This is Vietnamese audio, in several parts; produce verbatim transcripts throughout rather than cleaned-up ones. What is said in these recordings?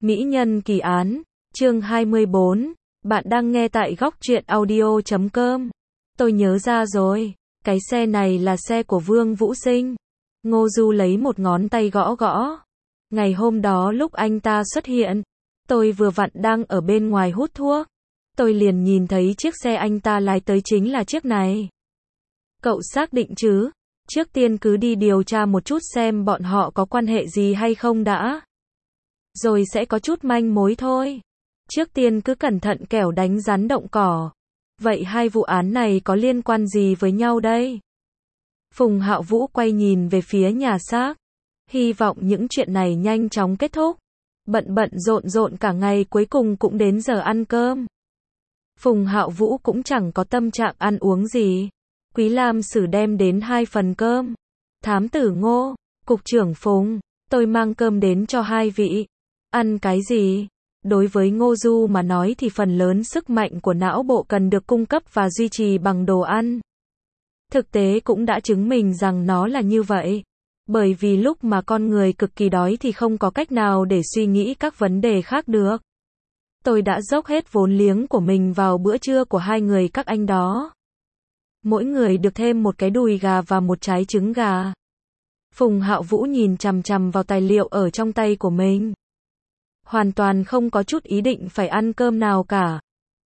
Mỹ nhân kỳ án, chương hai mươi bốn, bạn đang nghe tại góc truyện audio chấm com. Tôi nhớ ra rồi, cái xe này là xe của Vương Vũ Sinh. Ngô Du lấy một ngón tay gõ gõ. Ngày hôm đó lúc anh ta xuất hiện, tôi vừa vặn đang ở bên ngoài hút thuốc. Tôi liền nhìn thấy chiếc xe anh ta lái tới chính là chiếc này. Cậu xác định chứ? Trước tiên cứ đi điều tra một chút xem bọn họ có quan hệ gì hay không đã. Rồi sẽ có chút manh mối thôi. Trước tiên cứ cẩn thận kẻo đánh rắn động cỏ. Vậy hai vụ án này có liên quan gì với nhau đây? Phùng Hạo Vũ quay nhìn về phía nhà xác. Hy vọng những chuyện này nhanh chóng kết thúc. Bận bận rộn rộn cả ngày cuối cùng cũng đến giờ ăn cơm. Phùng Hạo Vũ cũng chẳng có tâm trạng ăn uống gì. Quý Lam Sử đem đến hai phần cơm. Thám tử Ngô, cục trưởng Phùng, tôi mang cơm đến cho hai vị. Ăn cái gì? Đối với Ngô Du mà nói thì phần lớn sức mạnh của não bộ cần được cung cấp và duy trì bằng đồ ăn. Thực tế cũng đã chứng minh rằng nó là như vậy. Bởi vì lúc mà con người cực kỳ đói thì không có cách nào để suy nghĩ các vấn đề khác được. Tôi đã dốc hết vốn liếng của mình vào bữa trưa của hai người các anh đó. Mỗi người được thêm một cái đùi gà và một trái trứng gà. Phùng Hạo Vũ nhìn chằm chằm vào tài liệu ở trong tay của mình. Hoàn toàn không có chút ý định phải ăn cơm nào cả.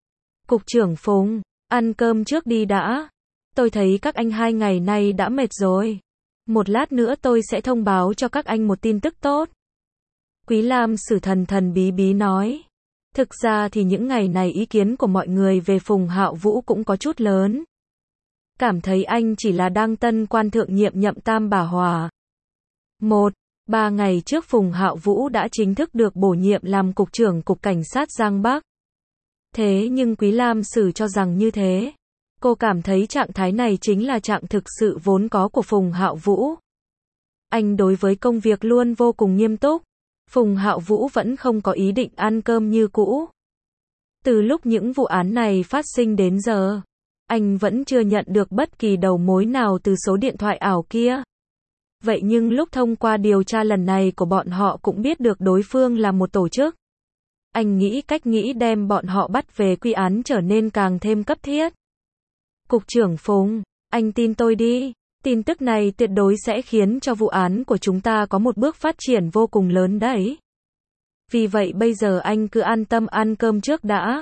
Cục trưởng Phùng, ăn cơm trước đi đã. Tôi thấy các anh hai ngày nay đã mệt rồi. Một lát nữa tôi sẽ thông báo cho các anh một tin tức tốt. Quý Lam Sử thần thần bí bí nói. Thực ra thì những ngày này ý kiến của mọi người về Phùng Hạo Vũ cũng có chút lớn. Cảm thấy anh chỉ là đang tân quan thượng nhiệm nhậm tam bà hòa. Một, ba ngày trước Phùng Hạo Vũ đã chính thức được bổ nhiệm làm cục trưởng cục cảnh sát Giang Bắc. Thế nhưng Quý Lam Sử cho rằng như thế. Cô cảm thấy trạng thái này chính là trạng thực sự vốn có của Phùng Hạo Vũ. Anh đối với công việc luôn vô cùng nghiêm túc. Phùng Hạo Vũ vẫn không có ý định ăn cơm như cũ. Từ lúc những vụ án này phát sinh đến giờ, anh vẫn chưa nhận được bất kỳ đầu mối nào từ số điện thoại ảo kia. Vậy nhưng lúc thông qua điều tra lần này của bọn họ cũng biết được đối phương là một tổ chức. Anh nghĩ cách nghĩ đem bọn họ bắt về quy án trở nên càng thêm cấp thiết. Cục trưởng Phùng, anh tin tôi đi. Tin tức này tuyệt đối sẽ khiến cho vụ án của chúng ta có một bước phát triển vô cùng lớn đấy. Vì vậy bây giờ anh cứ an tâm ăn cơm trước đã.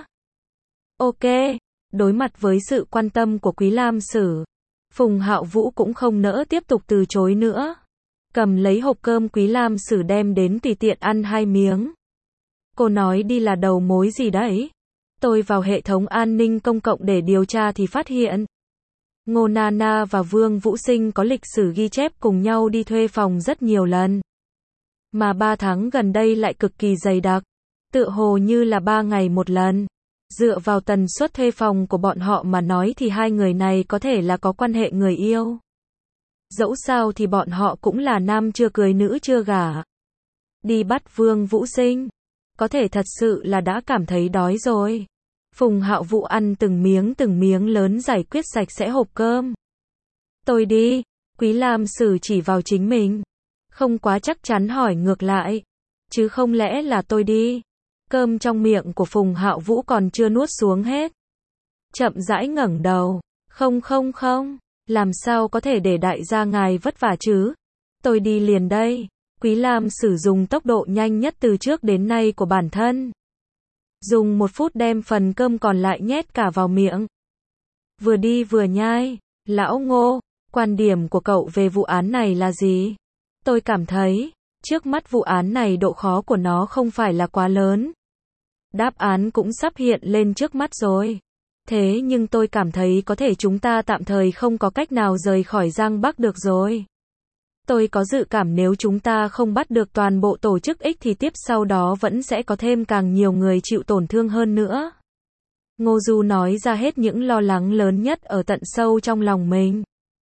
Ok. Đối mặt với sự quan tâm của Quý Lam Sử, Phùng Hạo Vũ cũng không nỡ tiếp tục từ chối nữa. Cầm lấy hộp cơm Quý Lam Sử đem đến tùy tiện ăn hai miếng. Cô nói đi là đầu mối gì đấy? Tôi vào hệ thống an ninh công cộng để điều tra thì phát hiện Ngô Nana và Vương Vũ Sinh có lịch sử ghi chép cùng nhau đi thuê phòng rất nhiều lần. Mà ba tháng gần đây lại cực kỳ dày đặc. Tựa hồ như là ba ngày một lần. Dựa vào tần suất thuê phòng của bọn họ mà nói thì hai người này có thể là có quan hệ người yêu. Dẫu sao thì bọn họ cũng là nam chưa cưới nữ chưa gả. Đi bắt Vương Vũ Sinh. Có thể thật sự là đã cảm thấy đói rồi. Phùng Hạo Vũ ăn từng miếng từng miếng lớn giải quyết sạch sẽ hộp cơm. Tôi đi. Quý Lam Sử chỉ vào chính mình. Không quá chắc chắn hỏi ngược lại. Chứ không lẽ là tôi đi. Cơm trong miệng của Phùng Hạo Vũ còn chưa nuốt xuống hết. Chậm rãi ngẩng đầu. Không không không. Làm sao có thể để đại gia ngài vất vả chứ. Tôi đi liền đây. Quý Lam Sử dùng tốc độ nhanh nhất từ trước đến nay của bản thân. Dùng một phút đem phần cơm còn lại nhét cả vào miệng. Vừa đi vừa nhai. Lão Ngô, quan điểm của cậu về vụ án này là gì? Tôi cảm thấy, trước mắt vụ án này độ khó của nó không phải là quá lớn. Đáp án cũng sắp hiện lên trước mắt rồi. Thế nhưng tôi cảm thấy có thể chúng ta tạm thời không có cách nào rời khỏi Giang Bắc được rồi. Tôi có dự cảm nếu chúng ta không bắt được toàn bộ tổ chức X thì tiếp sau đó vẫn sẽ có thêm càng nhiều người chịu tổn thương hơn nữa. Ngô Du nói ra hết những lo lắng lớn nhất ở tận sâu trong lòng mình.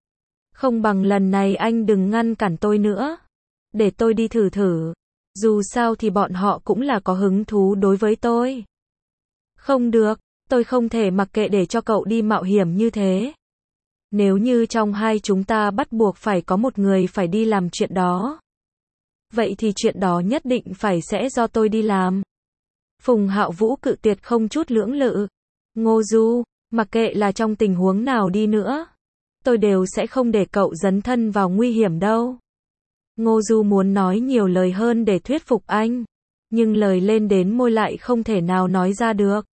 Không bằng lần này anh đừng ngăn cản tôi nữa. Để tôi đi thử thử. Dù sao thì bọn họ cũng là có hứng thú đối với tôi. Không được, tôi không thể mặc kệ để cho cậu đi mạo hiểm như thế. Nếu như trong hai chúng ta bắt buộc phải có một người phải đi làm chuyện đó. vậy thì chuyện đó nhất định phải sẽ do tôi đi làm. Phùng Hạo Vũ cự tuyệt không chút lưỡng lự. Ngô Du, mặc kệ là trong tình huống nào đi nữa, tôi đều sẽ không để cậu dấn thân vào nguy hiểm đâu. Ngô Du muốn nói nhiều lời hơn để thuyết phục anh, nhưng lời lên đến môi lại không thể nào nói ra được.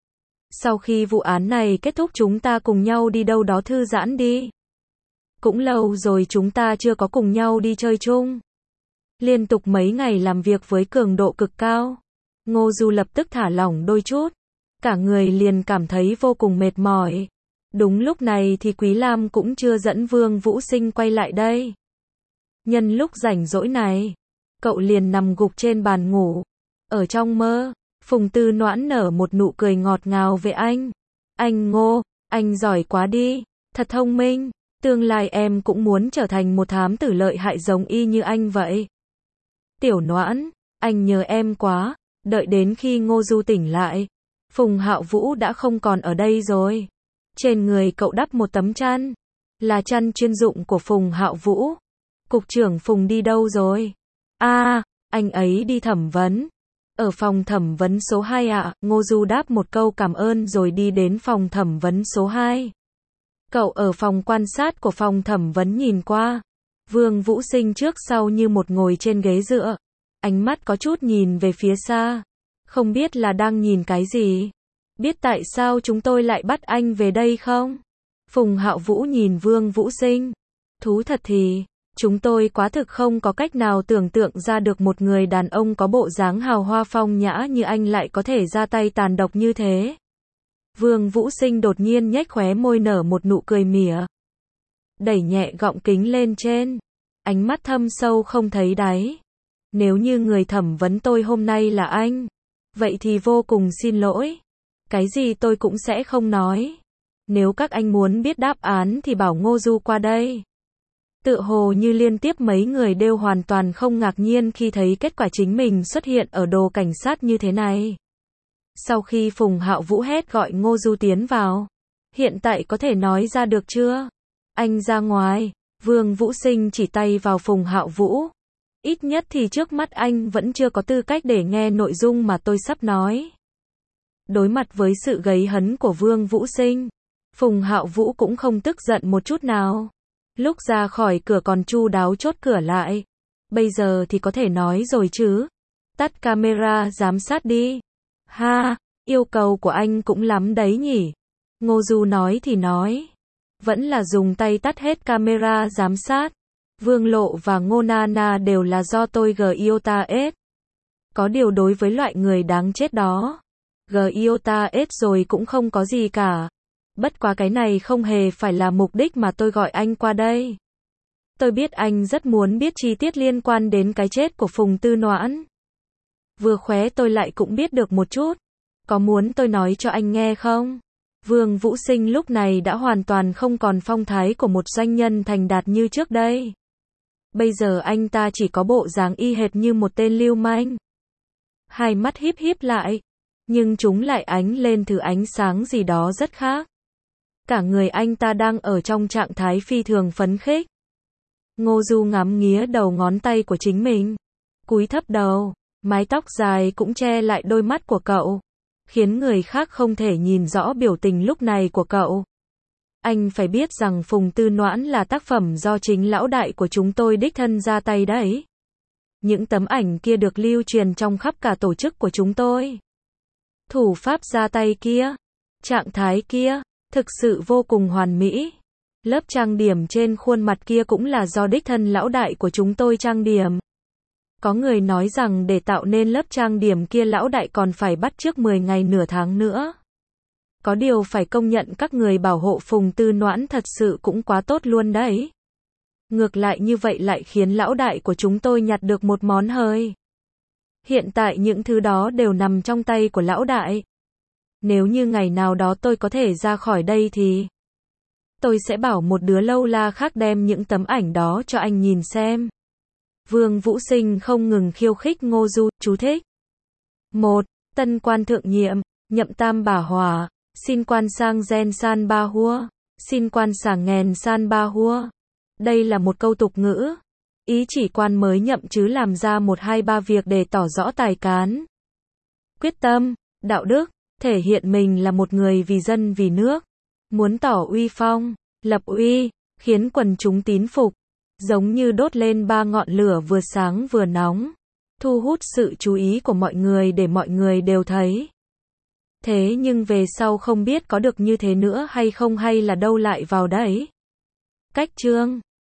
Sau khi vụ án này kết thúc chúng ta cùng nhau đi đâu đó thư giãn đi. Cũng lâu rồi chúng ta chưa có cùng nhau đi chơi chung. Liên tục mấy ngày làm việc với cường độ cực cao, Ngô Du lập tức thả lỏng đôi chút, cả người liền cảm thấy vô cùng mệt mỏi. Đúng lúc này thì Quý Lam cũng chưa dẫn Vương Vũ Sinh quay lại đây. Nhân lúc rảnh rỗi này, cậu liền nằm gục trên bàn ngủ. Ở trong mơ, Phùng Tư Noãn nở một nụ cười ngọt ngào về anh. Anh Ngô, anh giỏi quá đi, thật thông minh, tương lai em cũng muốn trở thành một thám tử lợi hại giống y như anh vậy. Tiểu Noãn, anh nhớ em quá. Đợi đến khi Ngô Du tỉnh lại, Phùng Hạo Vũ đã không còn ở đây rồi. Trên người cậu đắp một tấm chăn, là chăn chuyên dụng của Phùng Hạo Vũ. Cục trưởng Phùng đi đâu rồi? A, à, anh ấy đi thẩm vấn. Ở phòng thẩm vấn số hai ạ. À. Ngô Du đáp một câu cảm ơn rồi đi đến phòng thẩm vấn số hai. Cậu ở phòng quan sát của phòng thẩm vấn nhìn qua. Vương Vũ Sinh trước sau như một ngồi trên ghế dựa. Ánh mắt có chút nhìn về phía xa. Không biết là đang nhìn cái gì? Biết tại sao chúng tôi lại bắt anh về đây không? Phùng Hạo Vũ nhìn Vương Vũ Sinh. Thú thật thì, chúng tôi quá thực không có cách nào tưởng tượng ra được một người đàn ông có bộ dáng hào hoa phong nhã như anh lại có thể ra tay tàn độc như thế. Vương Vũ Sinh đột nhiên nhếch khóe môi nở một nụ cười mỉa. Đẩy nhẹ gọng kính lên trên. Ánh mắt thâm sâu không thấy đáy. Nếu như người thẩm vấn tôi hôm nay là anh, vậy thì vô cùng xin lỗi. Cái gì tôi cũng sẽ không nói. Nếu các anh muốn biết đáp án thì bảo Ngô Du qua đây. Tựa hồ như liên tiếp mấy người đều hoàn toàn không ngạc nhiên khi thấy kết quả chính mình xuất hiện ở đồ cảnh sát như thế này. Sau khi Phùng Hạo Vũ hét gọi Ngô Du tiến vào. Hiện tại có thể nói ra được chưa? Anh ra ngoài. Vương Vũ Sinh chỉ tay vào Phùng Hạo Vũ. Ít nhất thì trước mắt anh vẫn chưa có tư cách để nghe nội dung mà tôi sắp nói. Đối mặt với sự gay hấn của Vương Vũ Sinh, Phùng Hạo Vũ cũng không tức giận một chút nào. Lúc ra khỏi cửa còn chu đáo chốt cửa lại. Bây giờ thì có thể nói rồi chứ. Tắt camera giám sát đi. Ha, yêu cầu của anh cũng lắm đấy nhỉ. Ngô Du nói thì nói. Vẫn là dùng tay tắt hết camera giám sát. Vương Lộ và Ngô Nana đều là do tôi gờ iota ết. Có điều đối với loại người đáng chết đó, gờ iota ết rồi cũng không có gì cả. Bất quá cái này không hề phải là mục đích mà tôi gọi anh qua đây. Tôi biết anh rất muốn biết chi tiết liên quan đến cái chết của Phùng Tư Noãn. Vừa khóe tôi lại cũng biết được một chút. Có muốn tôi nói cho anh nghe không? Vương Vũ Sinh lúc này đã hoàn toàn không còn phong thái của một doanh nhân thành đạt như trước đây. Bây giờ anh ta chỉ có bộ dáng y hệt như một tên lưu manh. Hai mắt híp híp lại, nhưng chúng lại ánh lên thứ ánh sáng gì đó rất khác. Cả người anh ta đang ở trong trạng thái phi thường phấn khích. Ngô Du ngắm nghía đầu ngón tay của chính mình. Cúi thấp đầu, mái tóc dài cũng che lại đôi mắt của cậu, khiến người khác không thể nhìn rõ biểu tình lúc này của cậu. Anh phải biết rằng Phùng Tư Noãn là tác phẩm do chính lão đại của chúng tôi đích thân ra tay đấy. Những tấm ảnh kia được lưu truyền trong khắp cả tổ chức của chúng tôi. Thủ pháp ra tay kia, trạng thái kia, thực sự vô cùng hoàn mỹ. Lớp trang điểm trên khuôn mặt kia cũng là do đích thân lão đại của chúng tôi trang điểm. Có người nói rằng để tạo nên lớp trang điểm kia lão đại còn phải bắt chước mười ngày nửa tháng nữa. Có điều phải công nhận các người bảo hộ Phùng Tư Noãn thật sự cũng quá tốt luôn đấy. Ngược lại như vậy lại khiến lão đại của chúng tôi nhặt được một món hời. Hiện tại những thứ đó đều nằm trong tay của lão đại. Nếu như ngày nào đó tôi có thể ra khỏi đây thì tôi sẽ bảo một đứa lâu la khác đem những tấm ảnh đó cho anh nhìn xem. Vương Vũ Sinh không ngừng khiêu khích Ngô Du, chú thích. một. Tân quan thượng nhiệm, nhậm tam bà hòa, xin quan sang gen san ba hua, xin quan sàng nghèn san ba hua. Đây là một câu tục ngữ. Ý chỉ quan mới nhậm chứ làm ra một hai ba việc để tỏ rõ tài cán, quyết tâm, đạo đức, thể hiện mình là một người vì dân vì nước, muốn tỏ uy phong, lập uy, khiến quần chúng tín phục, giống như đốt lên ba ngọn lửa vừa sáng vừa nóng, thu hút sự chú ý của mọi người để mọi người đều thấy. Thế nhưng về sau không biết có được như thế nữa hay không hay là đâu lại vào đấy. Cách chương